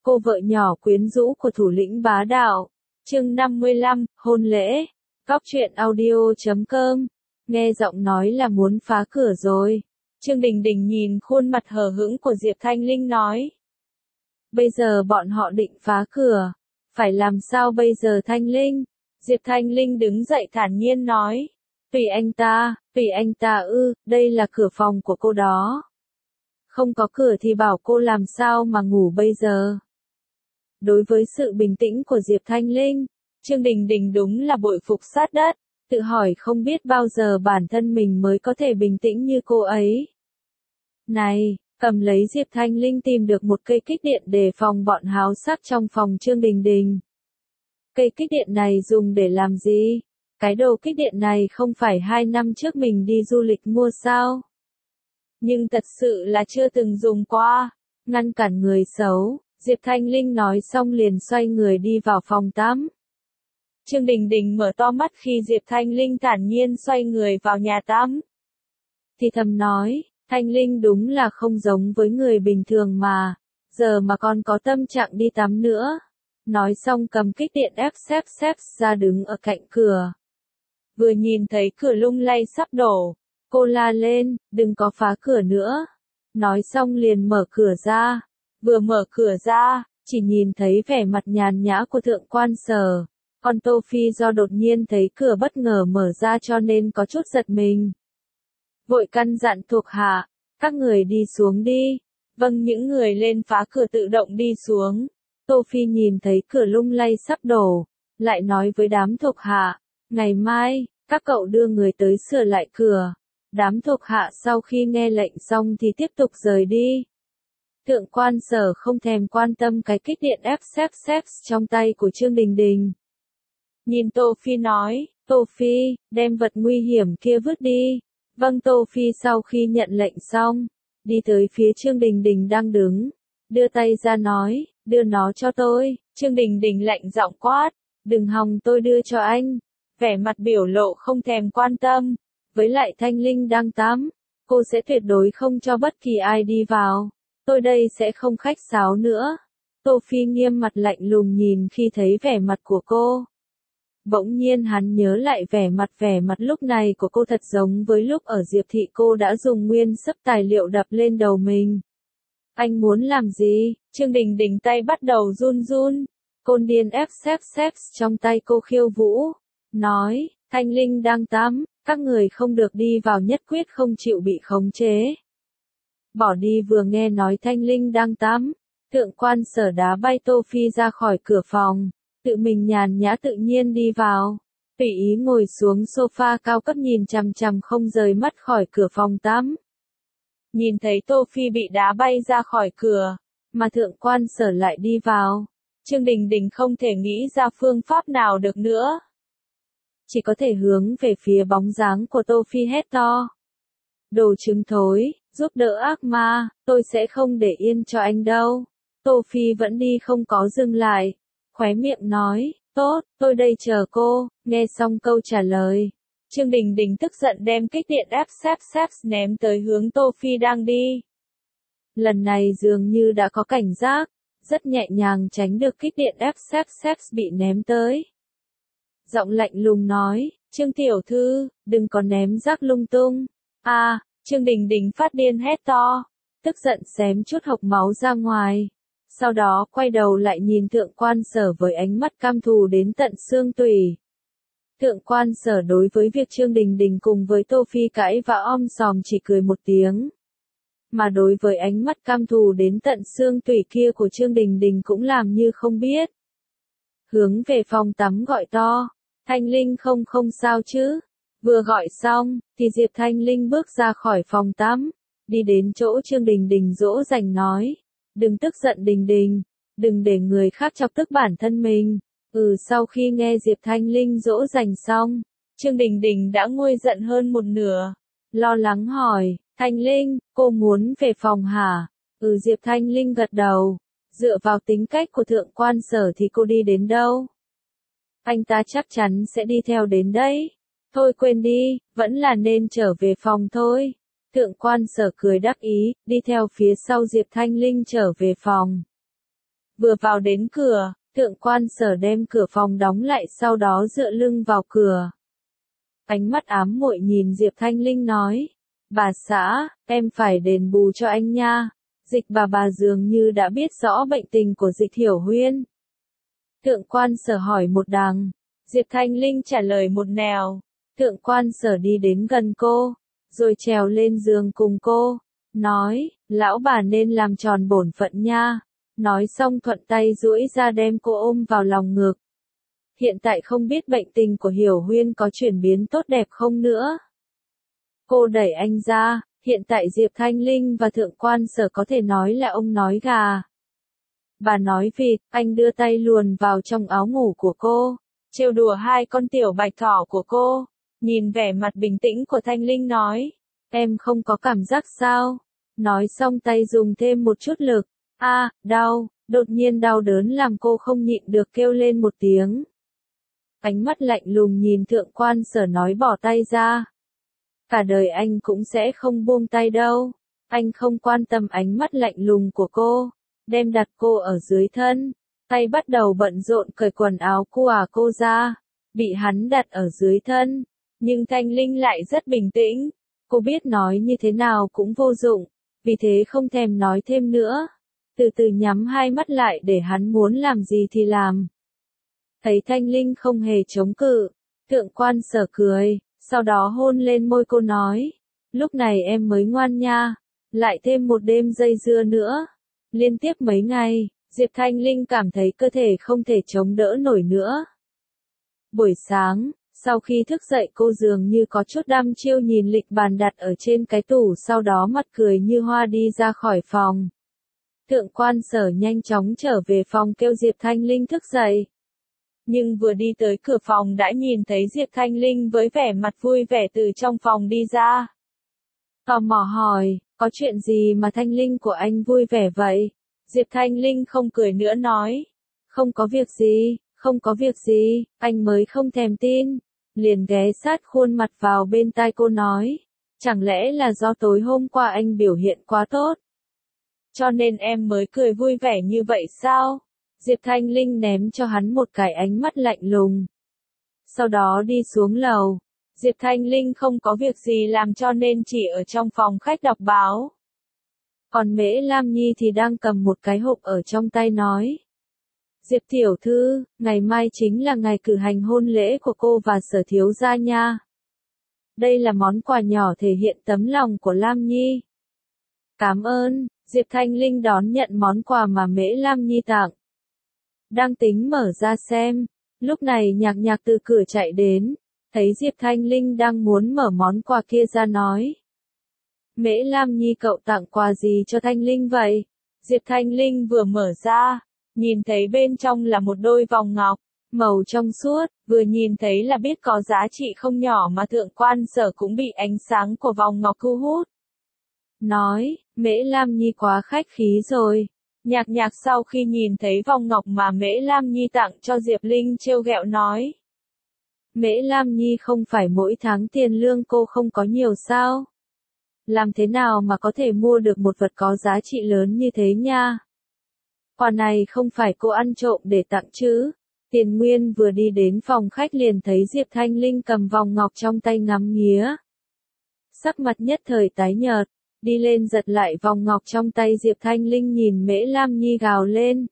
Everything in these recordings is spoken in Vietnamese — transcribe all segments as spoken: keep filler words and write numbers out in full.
cô vợ nhỏ quyến rũ của thủ lĩnh bá đạo. Chương năm mươi lăm, hôn lễ. Cóc truyện audio chấm com. Nghe giọng nói là muốn phá cửa rồi. Trương Đình Đình nhìn khuôn mặt hờ hững của Diệp Thanh Linh nói. Bây giờ bọn họ định phá cửa. Phải làm sao bây giờ Thanh Linh? Diệp Thanh Linh đứng dậy thản nhiên nói. Tùy anh ta, tùy anh ta ư, đây là cửa phòng của cô đó. Không có cửa thì bảo cô làm sao mà ngủ bây giờ. Đối với sự bình tĩnh của Diệp Thanh Linh, Trương Đình Đình đúng là bội phục sát đất, tự hỏi không biết bao giờ bản thân mình mới có thể bình tĩnh như cô ấy. Này, cầm lấy Diệp Thanh Linh tìm được một cây kích điện để phòng bọn háo sắc trong phòng Trương Đình Đình. Cây kích điện này dùng để làm gì? Cái đồ kích điện này không phải hai năm trước mình đi du lịch mua sao? Nhưng thật sự là chưa từng dùng qua. Ngăn cản người xấu, Diệp Thanh Linh nói xong liền xoay người đi vào phòng tắm. Trương Đình Đình mở to mắt khi Diệp Thanh Linh thản nhiên xoay người vào nhà tắm. Thì thầm nói, Thanh Linh đúng là không giống với người bình thường mà, giờ mà còn có tâm trạng đi tắm nữa. Nói xong cầm kích điện ép xếp xếp ra đứng ở cạnh cửa. Vừa nhìn thấy cửa lung lay sắp đổ, cô la lên, đừng có phá cửa nữa. Nói xong liền mở cửa ra. Vừa mở cửa ra, chỉ nhìn thấy vẻ mặt nhàn nhã của thượng quan Sở. Còn Tô Phi do đột nhiên thấy cửa bất ngờ mở ra cho nên có chút giật mình. Vội căn dặn thuộc hạ, các người đi xuống đi. Vâng, những người lên phá cửa tự động đi xuống. Tô Phi nhìn thấy cửa lung lay sắp đổ, lại nói với đám thuộc hạ, ngày mai, các cậu đưa người tới sửa lại cửa. Đám thuộc hạ sau khi nghe lệnh xong thì tiếp tục rời đi. Thượng quan Sở không thèm quan tâm cái kích điện ép xếp xếp trong tay của Trương Đình Đình. Nhìn Tô Phi nói, Tô Phi, đem vật nguy hiểm kia vứt đi. Vâng, Tô Phi sau khi nhận lệnh xong, đi tới phía Trương Đình Đình đang đứng, đưa tay ra nói, đưa nó cho tôi. Trương Đình Đình lạnh giọng quát, đừng hòng tôi đưa cho anh. Vẻ mặt biểu lộ không thèm quan tâm, với lại Thanh Linh đang tắm, cô sẽ tuyệt đối không cho bất kỳ ai đi vào. Tôi đây sẽ không khách sáo nữa. Tô Phi nghiêm mặt lạnh lùng nhìn khi thấy vẻ mặt của cô. Bỗng nhiên hắn nhớ lại vẻ mặt vẻ mặt lúc này của cô thật giống với lúc ở Diệp Thị cô đã dùng nguyên sấp tài liệu đập lên đầu mình. Anh muốn làm gì? Trương Đình Đình tay bắt đầu run run. Côn điên ép xếp xếp trong tay cô khiêu vũ. Nói, Thanh Linh đang tắm, các người không được đi vào, nhất quyết không chịu bị khống chế. Bỏ đi. Vừa nghe nói Thanh Linh đang tắm, thượng quan Sở đá bay Tô Phi ra khỏi cửa phòng, tự mình nhàn nhã tự nhiên đi vào, tùy ý ngồi xuống sofa cao cấp nhìn chằm chằm không rời mắt khỏi cửa phòng tắm. Nhìn thấy Tô Phi bị đá bay ra khỏi cửa, mà thượng quan Sở lại đi vào, Trương Đình Đình không thể nghĩ ra phương pháp nào được nữa. Chỉ có thể hướng về phía bóng dáng của Tô Phi hét to. Đồ trứng thối, giúp đỡ ác ma, tôi sẽ không để yên cho anh đâu. Tô Phi vẫn đi không có dừng lại, khóe miệng nói, tốt, tôi đây chờ cô. Nghe xong câu trả lời, Trương Đình Đình tức giận đem kích điện ép xếp xếp ném tới hướng Tô Phi đang đi. Lần này dường như đã có cảnh giác, rất nhẹ nhàng tránh được kích điện ép xếp xếp bị ném tới. Giọng lạnh lùng nói, Trương tiểu thư, đừng có ném rác lung tung. A, à, Trương Đình Đình phát điên hét to, tức giận xém chút hộc máu ra ngoài. Sau đó quay đầu lại nhìn thượng quan Sở với ánh mắt căm thù đến tận xương tủy. Thượng quan Sở đối với việc Trương Đình Đình cùng với Tô Phi cãi và om sòm chỉ cười một tiếng. Mà đối với ánh mắt căm thù đến tận xương tủy kia của Trương Đình Đình cũng làm như không biết. Hướng về phòng tắm gọi to, Thanh Linh không không sao chứ? Vừa gọi xong, thì Diệp Thanh Linh bước ra khỏi phòng tắm, đi đến chỗ Trương Đình Đình dỗ dành nói, đừng tức giận Đình Đình, đừng để người khác chọc tức bản thân mình. Ừ, sau khi nghe Diệp Thanh Linh dỗ dành xong, Trương Đình Đình đã nguôi giận hơn một nửa, lo lắng hỏi, Thanh Linh, cô muốn về phòng hả? Ừ, Diệp Thanh Linh gật đầu, dựa vào tính cách của thượng quan Sở thì cô đi đến đâu? Anh ta chắc chắn sẽ đi theo đến đấy. Thôi quên đi, vẫn là nên trở về phòng thôi. Thượng quan Sở cười đắc ý, đi theo phía sau Diệp Thanh Linh trở về phòng. Vừa vào đến cửa, thượng quan sở đem cửa phòng đóng lại sau đó dựa lưng vào cửa. Ánh mắt ám muội nhìn Diệp Thanh Linh nói, bà xã, em phải đền bù cho anh nha. Dịch bà bà dường như đã biết rõ bệnh tình của Dịch Hiểu Huyên. Thượng quan sở hỏi một đằng, Diệp Thanh Linh trả lời một nẻo. Thượng quan sở đi đến gần cô, rồi trèo lên giường cùng cô, nói, lão bà nên làm tròn bổn phận nha. Nói xong thuận tay duỗi ra đem cô ôm vào lòng ngực. Hiện tại không biết bệnh tình của Hiểu Huyên có chuyển biến tốt đẹp không nữa. Cô đẩy anh ra, hiện tại Diệp Thanh Linh và thượng quan sở có thể nói là ông nói gà. Bà nói vịt, anh đưa tay luồn vào trong áo ngủ của cô, trêu đùa hai con tiểu bạch thỏ của cô. Nhìn vẻ mặt bình tĩnh của Thanh Linh nói, em không có cảm giác sao? Nói xong tay dùng thêm một chút lực. A, à, đau, đột nhiên đau đớn làm cô không nhịn được kêu lên một tiếng. Ánh mắt lạnh lùng nhìn thượng quan sở nói bỏ tay ra. Cả đời anh cũng sẽ không buông tay đâu. Anh không quan tâm ánh mắt lạnh lùng của cô, đem đặt cô ở dưới thân, tay bắt đầu bận rộn cởi quần áo của cô ra, bị hắn đặt ở dưới thân. Nhưng Thanh Linh lại rất bình tĩnh, cô biết nói như thế nào cũng vô dụng, vì thế không thèm nói thêm nữa. Từ từ nhắm hai mắt lại để hắn muốn làm gì thì làm. Thấy Thanh Linh không hề chống cự, thượng quan sở cười, sau đó hôn lên môi cô nói, lúc này em mới ngoan nha, lại thêm một đêm dây dưa nữa. Liên tiếp mấy ngày, Diệp Thanh Linh cảm thấy cơ thể không thể chống đỡ nổi nữa. Buổi sáng, sau khi thức dậy cô dường như có chút đăm chiêu nhìn lịch bàn đặt ở trên cái tủ, sau đó mặt cười như hoa đi ra khỏi phòng. Thượng quan sở nhanh chóng trở về phòng kêu Diệp Thanh Linh thức dậy. Nhưng vừa đi tới cửa phòng đã nhìn thấy Diệp Thanh Linh với vẻ mặt vui vẻ từ trong phòng đi ra. Tò mò hỏi, có chuyện gì mà Thanh Linh của anh vui vẻ vậy? Diệp Thanh Linh không cười nữa nói, không có việc gì, không có việc gì, anh mới không thèm tin. Liền ghé sát khuôn mặt vào bên tai cô nói, chẳng lẽ là do tối hôm qua anh biểu hiện quá tốt, cho nên em mới cười vui vẻ như vậy sao? Diệp Thanh Linh ném cho hắn một cái ánh mắt lạnh lùng. Sau đó đi xuống lầu. Diệp Thanh Linh không có việc gì làm cho nên chỉ ở trong phòng khách đọc báo. Còn Mễ Lam Nhi thì đang cầm một cái hộp ở trong tay nói, Diệp tiểu thư, ngày mai chính là ngày cử hành hôn lễ của cô và Sở thiếu gia nha. Đây là món quà nhỏ thể hiện tấm lòng của Lam Nhi. Cảm ơn. Diệp Thanh Linh đón nhận món quà mà Mễ Lam Nhi tặng. Đang tính mở ra xem, lúc này Nhạc Nhạc từ cửa chạy đến, thấy Diệp Thanh Linh đang muốn mở món quà kia ra nói, Mễ Lam Nhi cậu tặng quà gì cho Thanh Linh vậy? Diệp Thanh Linh vừa mở ra, nhìn thấy bên trong là một đôi vòng ngọc, màu trong suốt, vừa nhìn thấy là biết có giá trị không nhỏ mà thượng quan sở cũng bị ánh sáng của vòng ngọc thu hút. Nói, Mễ Lam Nhi quá khách khí rồi. Nhạc Nhạc sau khi nhìn thấy vòng ngọc mà Mễ Lam Nhi tặng cho Diệp Linh trêu ghẹo nói, Mễ Lam Nhi không phải mỗi tháng tiền lương cô không có nhiều sao? Làm thế nào mà có thể mua được một vật có giá trị lớn như thế nha? Quà này không phải cô ăn trộm để tặng chứ? Tiền Nguyên vừa đi đến phòng khách liền thấy Diệp Thanh Linh cầm vòng ngọc trong tay ngắm nghía. Sắc mặt nhất thời tái nhợt, đi lên giật lại vòng ngọc trong tay Diệp Thanh Linh, nhìn Mễ Lam Nhi gào lên.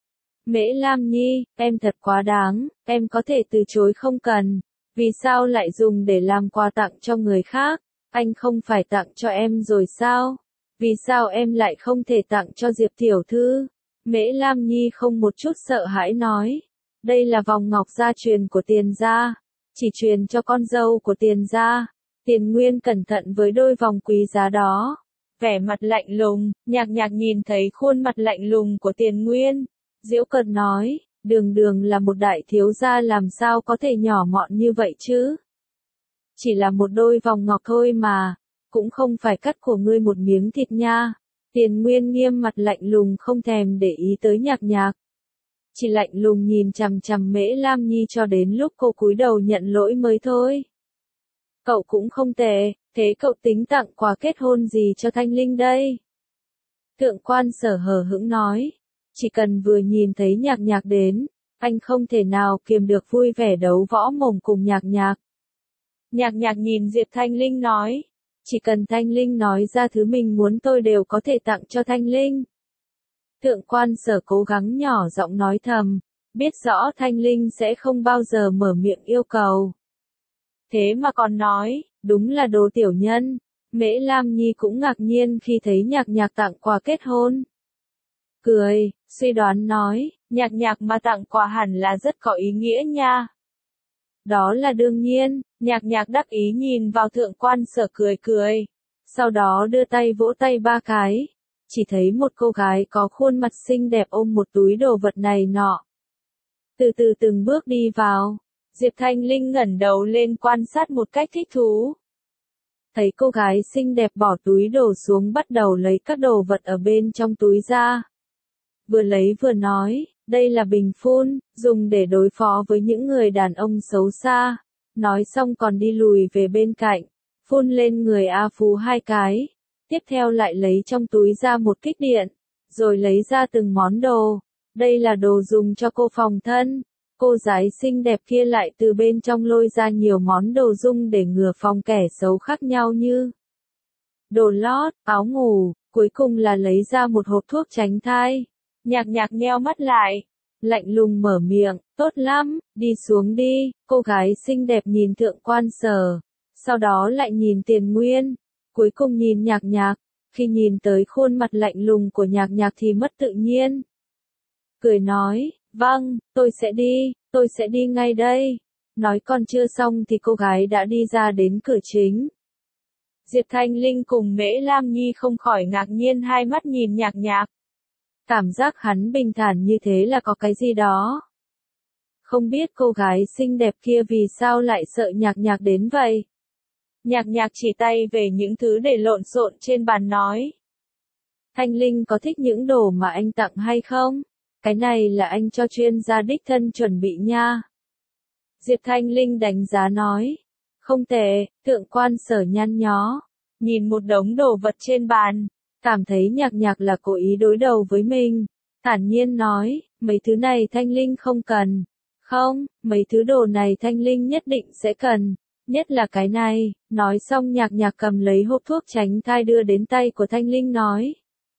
Mễ Lam Nhi, em thật quá đáng, em có thể từ chối không cần, vì sao lại dùng để làm quà tặng cho người khác? Anh không phải tặng cho em rồi sao? Vì sao em lại không thể tặng cho Diệp tiểu thư? Mễ Lam Nhi không một chút sợ hãi nói, đây là vòng ngọc gia truyền của Tiền gia, chỉ truyền cho con dâu của Tiền gia. Tiền Nguyên cẩn thận với đôi vòng quý giá đó, vẻ mặt lạnh lùng. Nhạc Nhạc nhìn thấy khuôn mặt lạnh lùng của Tiền Nguyên, giễu cợt nói, đường đường là một đại thiếu gia làm sao có thể nhỏ mọn như vậy chứ? Chỉ là một đôi vòng ngọc thôi mà, cũng không phải cắt của ngươi một miếng thịt nha. Tiền Nguyên nghiêm mặt lạnh lùng không thèm để ý tới Nhạc Nhạc. Chỉ lạnh lùng nhìn chằm chằm Mễ Lam Nhi cho đến lúc cô cúi đầu nhận lỗi mới thôi. Cậu cũng không tệ, thế cậu tính tặng quà kết hôn gì cho Thanh Linh đây? Thượng quan sở hờ hững nói, Chỉ cần vừa nhìn thấy nhạc nhạc đến, anh không thể nào kiềm được vui vẻ đấu võ mồm cùng nhạc nhạc. Nhạc nhạc nhìn Diệp Thanh Linh nói, chỉ cần Thanh Linh nói ra thứ mình muốn tôi đều có thể tặng cho Thanh Linh. Thượng quan Sở cố gắng nhỏ giọng nói thầm, biết rõ Thanh Linh sẽ không bao giờ mở miệng yêu cầu. Thế mà còn nói, đúng là đồ tiểu nhân. Mễ Lam Nhi cũng ngạc nhiên khi thấy nhạc nhạc tặng quà kết hôn. Cười, suy đoán nói, nhạc nhạc mà tặng quà hẳn là rất có ý nghĩa nha. Đó là đương nhiên, nhạc nhạc đắc ý nhìn vào thượng quan Sở cười cười. Sau đó đưa tay vỗ tay ba cái. Chỉ thấy một cô gái có khuôn mặt xinh đẹp ôm một túi đồ vật này nọ. Từ từ từng bước đi vào. Diệp Thanh Linh ngẩng đầu lên quan sát một cách thích thú. Thấy cô gái xinh đẹp bỏ túi đồ xuống bắt đầu lấy các đồ vật ở bên trong túi ra. Vừa lấy vừa nói, đây là bình phun, dùng để đối phó với những người đàn ông xấu xa. Nói xong còn đi lùi về bên cạnh, phun lên người A Phú hai cái. Tiếp theo lại lấy trong túi ra một kích điện, rồi lấy ra từng món đồ. Đây là đồ dùng cho cô phòng thân. Cô gái xinh đẹp kia lại từ bên trong lôi ra nhiều món đồ dung để ngừa phòng kẻ xấu khác nhau như đồ lót, áo ngủ, cuối cùng là lấy ra một hộp thuốc tránh thai. Nhạc nhạc nheo mắt lại, lạnh lùng mở miệng, tốt lắm, đi xuống đi. Cô gái xinh đẹp nhìn thượng quan Sở, sau đó lại nhìn Tiền Nguyên, cuối cùng nhìn nhạc nhạc. Khi nhìn tới khuôn mặt lạnh lùng của nhạc nhạc thì mất tự nhiên. Cười nói, vâng, tôi sẽ đi, tôi sẽ đi ngay đây. Nói còn chưa xong thì cô gái đã đi ra đến cửa chính. Diệp Thanh Linh cùng Mễ Lam Nhi không khỏi ngạc nhiên hai mắt nhìn nhạc nhạc. Cảm giác hắn bình thản như thế là có cái gì đó. Không biết cô gái xinh đẹp kia vì sao lại sợ nhạc nhạc đến vậy. Nhạc nhạc chỉ tay về những thứ để lộn xộn trên bàn nói. Thanh Linh có thích những đồ mà anh tặng hay không? Cái này là anh cho chuyên gia đích thân chuẩn bị nha. Diệp Thanh Linh đánh giá nói. Không tệ, thượng quan Sở nhăn nhó. Nhìn một đống đồ vật trên bàn. Cảm thấy nhạc nhạc là cố ý đối đầu với mình. Thản nhiên nói, mấy thứ này Thanh Linh không cần. Không, mấy thứ đồ này Thanh Linh nhất định sẽ cần. Nhất là cái này. Nói xong nhạc nhạc cầm lấy hộp thuốc tránh thai đưa đến tay của Thanh Linh nói.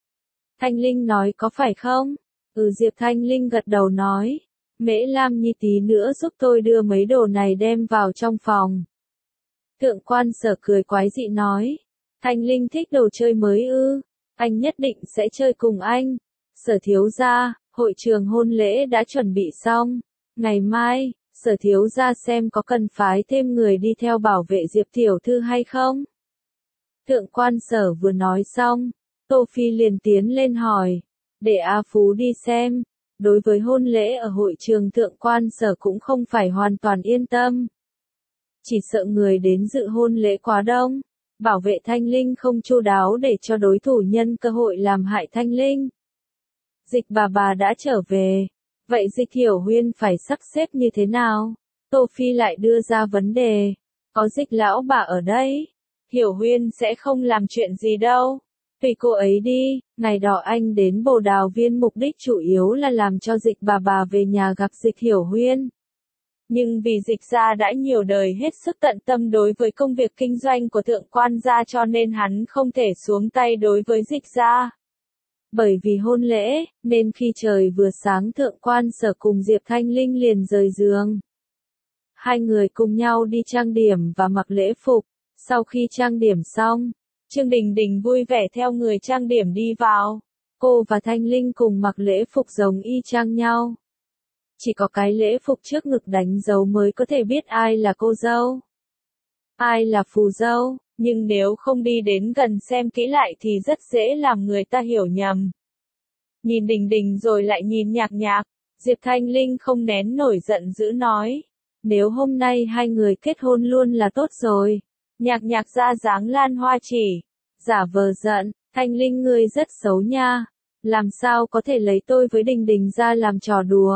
Thanh Linh nói có phải không? Ừ, Diệp Thanh Linh gật đầu nói. Mễ Lam Nhi tí nữa giúp tôi đưa mấy đồ này đem vào trong phòng. Thượng quan Sở cười quái dị nói. Thanh Linh thích đồ chơi mới ư. Anh nhất định sẽ chơi cùng anh. Sở thiếu gia, hội trường hôn lễ đã chuẩn bị xong. Ngày mai, Sở thiếu gia xem có cần phái thêm người đi theo bảo vệ Diệp tiểu thư hay không? Thượng quan Sở vừa nói xong, Tô Phi liền tiến lên hỏi. Để A Phú đi xem. Đối với hôn lễ ở hội trường thượng quan Sở cũng không phải hoàn toàn yên tâm. Chỉ sợ người đến dự hôn lễ quá đông. Bảo vệ Thanh Linh không chu đáo để cho đối thủ nhân cơ hội làm hại Thanh Linh. Dịch bà bà đã trở về. Vậy Dịch Hiểu Huyên phải sắp xếp như thế nào? Tô Phi lại đưa ra vấn đề. Có Dịch lão bà ở đây. Hiểu Huyên sẽ không làm chuyện gì đâu. Tùy cô ấy đi. Ngày đó anh đến Bồ Đào Viên mục đích chủ yếu là làm cho Dịch bà bà về nhà gặp Dịch Hiểu Huyên. Nhưng vì Dịch gia đã nhiều đời hết sức tận tâm đối với công việc kinh doanh của thượng quan gia cho nên hắn không thể xuống tay đối với Dịch gia. Bởi vì hôn lễ, nên khi trời vừa sáng thượng quan Sở cùng Diệp Thanh Linh liền rời giường. Hai người cùng nhau đi trang điểm và mặc lễ phục. Sau khi trang điểm xong, Trương Đình Đình vui vẻ theo người trang điểm đi vào. Cô và Thanh Linh cùng mặc lễ phục giống y chang nhau. Chỉ có cái lễ phục trước ngực đánh dấu mới có thể biết ai là cô dâu, ai là phù dâu, nhưng nếu không đi đến gần xem kỹ lại thì rất dễ làm người ta hiểu nhầm. Nhìn Đình Đình rồi lại nhìn Nhạc Nhạc, Diệp Thanh Linh không nén nổi giận dữ nói. Nếu hôm nay hai người kết hôn luôn là tốt rồi. Nhạc Nhạc ra dáng Lan Hoa Chỉ, giả vờ giận, Thanh Linh ngươi rất xấu nha. Làm sao có thể lấy tôi với Đình Đình ra làm trò đùa.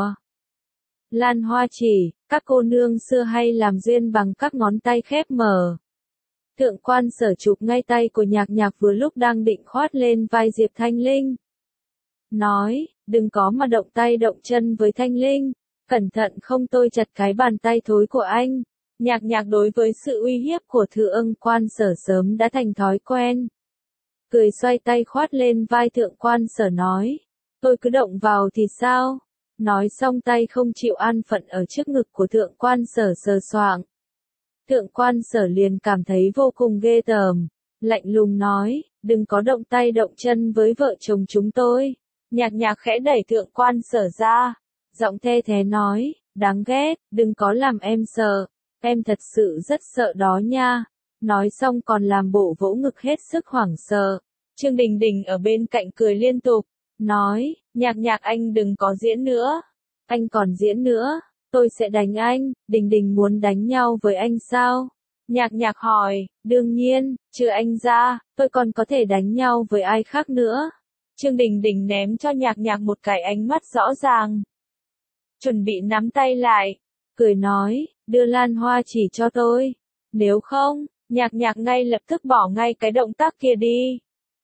Lan Hoa Chỉ, các cô nương xưa hay làm duyên bằng các ngón tay khép mở. Thượng quan Sở chụp ngay tay của Nhạc Nhạc vừa lúc đang định khoát lên vai Diệp Thanh Linh. Nói, đừng có mà động tay động chân với Thanh Linh, cẩn thận không tôi chặt cái bàn tay thối của anh. Nhạc Nhạc đối với sự uy hiếp của Thượng Quan Sở sớm đã thành thói quen. Cười xoay tay khoát lên vai Thượng Quan Sở nói, tôi cứ động vào thì sao? Nói xong tay không chịu an phận ở trước ngực của Thượng Quan Sở sờ soạng. Thượng Quan Sở liền cảm thấy vô cùng ghê tởm, lạnh lùng nói, đừng có động tay động chân với vợ chồng chúng tôi. Nhạc Nhạc khẽ đẩy Thượng Quan Sở ra, giọng the thế nói, đáng ghét, đừng có làm em sợ, em thật sự rất sợ đó nha. Nói xong còn làm bộ vỗ ngực hết sức hoảng sợ. Trương Đình Đình ở bên cạnh cười liên tục, nói, Nhạc Nhạc anh đừng có diễn nữa, anh còn diễn nữa, tôi sẽ đánh anh. Đình Đình muốn đánh nhau với anh sao? Nhạc Nhạc hỏi, đương nhiên, trừ anh ra, tôi còn có thể đánh nhau với ai khác nữa. Trương Đình Đình ném cho Nhạc Nhạc một cái ánh mắt rõ ràng. Chuẩn bị nắm tay lại, cười nói, đưa lan hoa chỉ cho tôi, nếu không, Nhạc Nhạc ngay lập tức bỏ ngay cái động tác kia đi.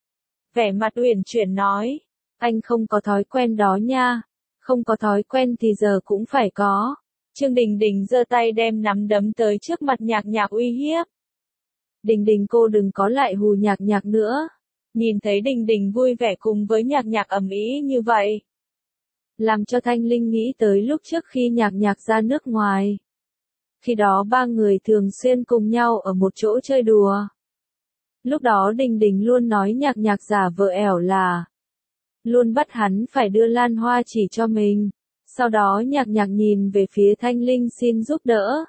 Vẻ mặt uyển chuyển nói, anh không có thói quen đó nha, không có thói quen thì giờ cũng phải có. Trương Đình Đình giơ tay đem nắm đấm tới trước mặt Nhạc Nhạc uy hiếp. Đình Đình cô đừng có lại hù Nhạc Nhạc nữa. Nhìn thấy Đình Đình vui vẻ cùng với Nhạc Nhạc ầm ĩ như vậy, làm cho Thanh Linh nghĩ tới lúc trước khi Nhạc Nhạc ra nước ngoài. Khi đó ba người thường xuyên cùng nhau ở một chỗ chơi đùa. Lúc đó Đình Đình luôn nói Nhạc Nhạc giả vờ ẻo là, luôn bắt hắn phải đưa lan hoa chỉ cho mình. Sau đó Nhạc Nhạc nhìn về phía Thanh Linh xin giúp đỡ.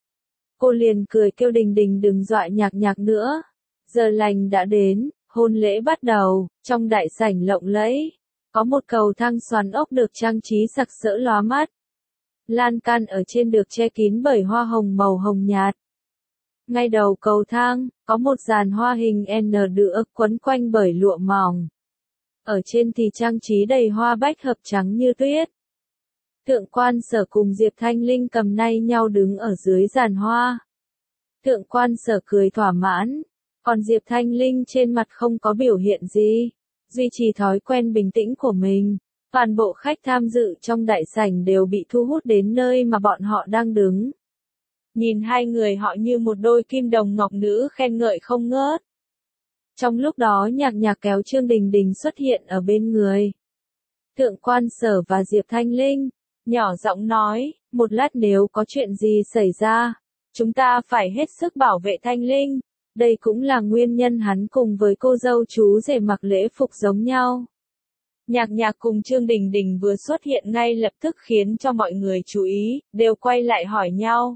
Cô liền cười kêu Đình Đình đừng dọa Nhạc Nhạc nữa. Giờ lành đã đến, hôn lễ bắt đầu, trong đại sảnh lộng lẫy. Có một cầu thang xoắn ốc được trang trí sặc sỡ lóa mắt. Lan can ở trên được che kín bởi hoa hồng màu hồng nhạt. Ngay đầu cầu thang, có một dàn hoa hình N được quấn quanh bởi lụa mỏng. Ở trên thì trang trí đầy hoa bách hợp trắng như tuyết. Thượng Quan Sở cùng Diệp Thanh Linh cầm tay nhau đứng ở dưới giàn hoa. Thượng Quan Sở cười thỏa mãn, còn Diệp Thanh Linh trên mặt không có biểu hiện gì, duy trì thói quen bình tĩnh của mình. Toàn bộ khách tham dự trong đại sảnh đều bị thu hút đến nơi mà bọn họ đang đứng. Nhìn hai người họ như một đôi kim đồng ngọc nữ khen ngợi không ngớt. Trong lúc đó Nhạc Nhạc kéo Trương Đình Đình xuất hiện ở bên người Thượng Quan Sở và Diệp Thanh Linh, nhỏ giọng nói, một lát nếu có chuyện gì xảy ra, chúng ta phải hết sức bảo vệ Thanh Linh. Đây cũng là nguyên nhân hắn cùng với cô dâu chú rể mặc lễ phục giống nhau. Nhạc Nhạc cùng Trương Đình Đình vừa xuất hiện ngay lập tức khiến cho mọi người chú ý, đều quay lại hỏi nhau.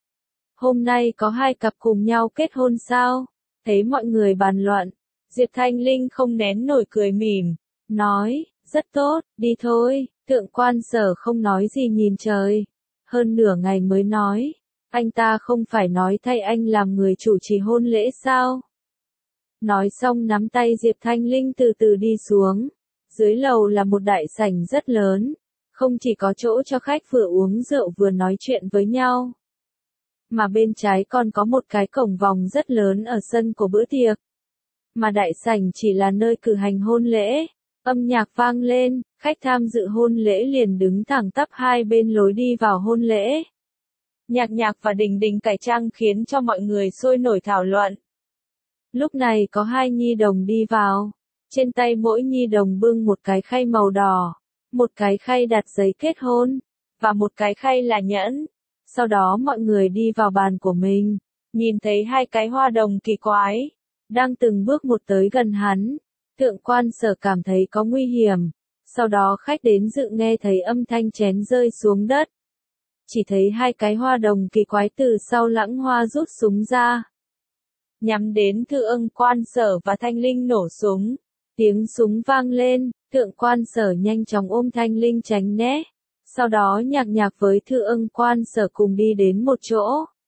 Hôm nay có hai cặp cùng nhau kết hôn sao? Thấy mọi người bàn luận, Diệp Thanh Linh không nén nổi cười mỉm, nói, rất tốt, đi thôi. Thượng Quan Sở không nói gì nhìn trời. Hơn nửa ngày mới nói, anh ta không phải nói thay anh làm người chủ trì hôn lễ sao? Nói xong nắm tay Diệp Thanh Linh từ từ đi xuống. Dưới lầu là một đại sảnh rất lớn, không chỉ có chỗ cho khách vừa uống rượu vừa nói chuyện với nhau, mà bên trái còn có một cái cổng vòng rất lớn ở sân của bữa tiệc. Mà đại sảnh chỉ là nơi cử hành hôn lễ. Âm nhạc vang lên, khách tham dự hôn lễ liền đứng thẳng tắp hai bên lối đi vào hôn lễ. Nhạc Nhạc và Đình Đình cải trang khiến cho mọi người sôi nổi thảo luận. Lúc này có hai nhi đồng đi vào. Trên tay mỗi nhi đồng bưng một cái khay màu đỏ, một cái khay đặt giấy kết hôn, và một cái khay là nhẫn. Sau đó mọi người đi vào bàn của mình, nhìn thấy hai cái hoa đồng kỳ quái, đang từng bước một tới gần hắn. Thượng Quan Sở cảm thấy có nguy hiểm. Sau đó khách đến dự nghe thấy âm thanh chén rơi xuống đất. Chỉ thấy hai cái hoa đồng kỳ quái từ sau lãng hoa rút súng ra, nhắm đến Thượng Quan Sở và Thanh Linh nổ súng. Tiếng súng vang lên, Thượng Quan Sở nhanh chóng ôm Thanh Linh tránh né. Sau đó Nhạc Nhạc với Thượng Quan Sở cùng đi đến một chỗ.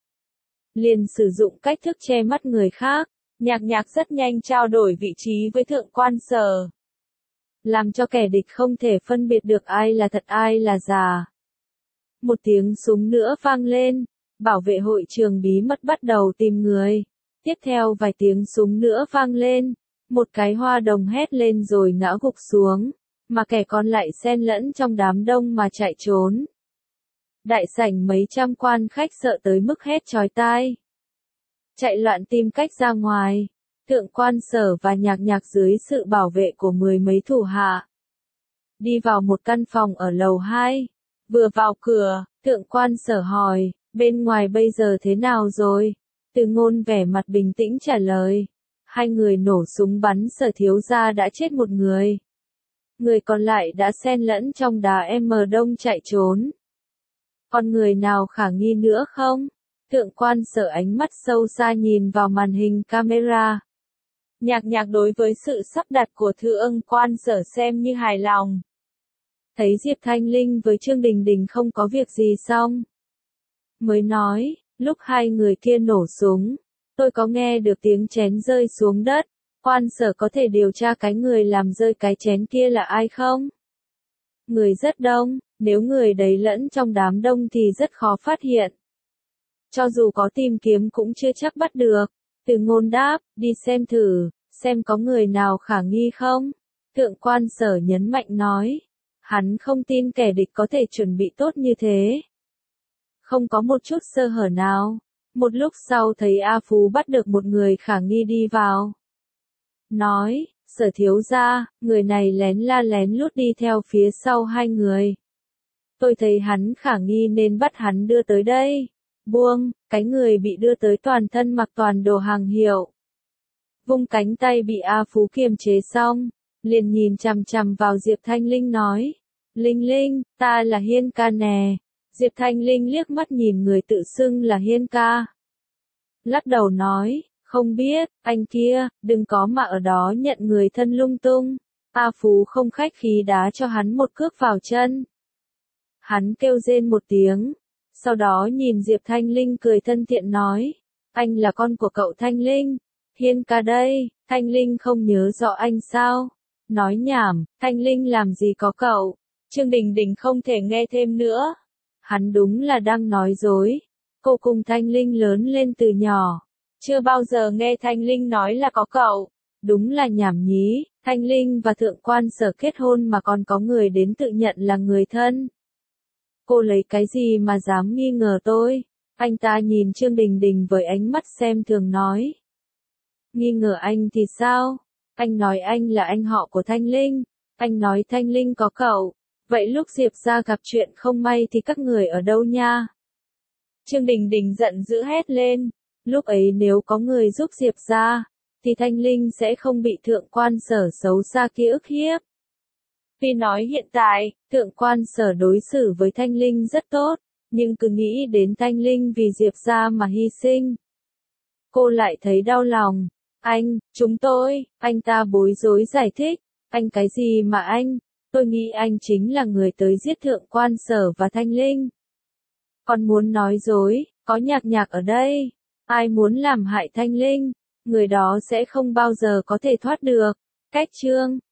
Liền sử dụng cách thức che mắt người khác. Nhạc Nhạc rất nhanh trao đổi vị trí với Thượng Quan Sở, làm cho kẻ địch không thể phân biệt được ai là thật ai là giả. Một tiếng súng nữa vang lên, bảo vệ hội trường bí mật bắt đầu tìm người. Tiếp theo vài tiếng súng nữa vang lên, một cái hoa đồng hét lên rồi ngã gục xuống. mà kẻ còn lại xen lẫn trong đám đông mà chạy trốn. Đại sảnh mấy trăm quan khách sợ tới mức hét chói tai. Chạy loạn tìm cách ra ngoài. Thượng quan Sở và Nhạc Nhạc dưới sự bảo vệ của mười mấy thủ hạ. Đi vào một căn phòng ở lầu hai. Vừa vào cửa, Thượng quan Sở hỏi, bên ngoài bây giờ thế nào rồi? Từ Ngôn vẻ mặt bình tĩnh trả lời. Hai người nổ súng bắn Sở thiếu gia đã chết một người. Người còn lại đã xen lẫn trong đám đông chạy trốn. Còn người nào khả nghi nữa không? Thượng quan Sở ánh mắt sâu xa nhìn vào màn hình camera. Nhạc Nhạc đối với sự sắp đặt của Thượng quan Sở xem như hài lòng. Thấy Diệp Thanh Linh với Trương Đình Đình không có việc gì xong. Mới nói, lúc hai người kia nổ súng, tôi có nghe được tiếng chén rơi xuống đất. Quan Sở có thể điều tra cái người làm rơi cái chén kia là ai không? Người rất đông, nếu người đấy lẫn trong đám đông thì rất khó phát hiện. Cho dù có tìm kiếm cũng chưa chắc bắt được. Từ Ngôn đáp, đi xem thử, xem có người nào khả nghi không? Thượng quan Sở nhấn mạnh nói. Hắn không tin kẻ địch có thể chuẩn bị tốt như thế. Không có một chút sơ hở nào. Một lúc sau thấy A Phú bắt được một người khả nghi đi vào. Nói, Sở thiếu gia, người này lén la lén lút đi theo phía sau hai người. Tôi thấy hắn khả nghi nên bắt hắn đưa tới đây. Buông, cái người bị đưa tới toàn thân mặc toàn đồ hàng hiệu. Vung cánh tay bị A Phú kiềm chế xong, liền nhìn chằm chằm vào Diệp Thanh Linh nói. Linh Linh, ta là Hiên ca nè. Diệp Thanh Linh liếc mắt nhìn người tự xưng là Hiên ca. Lắc đầu nói, không biết, anh kia, đừng có mà ở đó nhận người thân lung tung. A Phú không khách khí đá cho hắn một cước vào chân. Hắn kêu rên một tiếng. Sau đó nhìn Diệp Thanh Linh cười thân thiện nói. Anh là con của cậu Thanh Linh. Hiên ca đây, Thanh Linh không nhớ rõ anh sao? Nói nhảm, Thanh Linh làm gì có cậu? Trương Đình Đình không thể nghe thêm nữa. Hắn đúng là đang nói dối. Cô cùng Thanh Linh lớn lên từ nhỏ. Chưa bao giờ nghe Thanh Linh nói là có cậu. Đúng là nhảm nhí, Thanh Linh và Thượng quan Sở kết hôn mà còn có người đến tự nhận là người thân. Cô lấy cái gì mà dám nghi ngờ tôi? Anh ta nhìn Trương Đình Đình với ánh mắt xem thường nói. Nghi ngờ anh thì sao? Anh nói anh là anh họ của Thanh Linh. Anh nói Thanh Linh có cậu. Vậy lúc Diệp gia gặp chuyện không may thì các người ở đâu nha? Trương Đình Đình giận dữ hét lên. Lúc ấy nếu có người giúp Diệp gia, thì Thanh Linh sẽ không bị Thượng quan Sở xấu xa kia ức hiếp. Tuy nói hiện tại, Thượng quan Sở đối xử với Thanh Linh rất tốt, nhưng cứ nghĩ đến Thanh Linh vì Diệp gia mà hy sinh. Cô lại thấy đau lòng. Anh, chúng tôi, anh ta bối rối giải thích. Anh cái gì mà anh? Tôi nghĩ anh chính là người tới giết Thượng quan Sở và Thanh Linh. Còn muốn nói dối, có Nhạc Nhạc ở đây. Ai muốn làm hại Thanh Linh, người đó sẽ không bao giờ có thể thoát được. Cách chương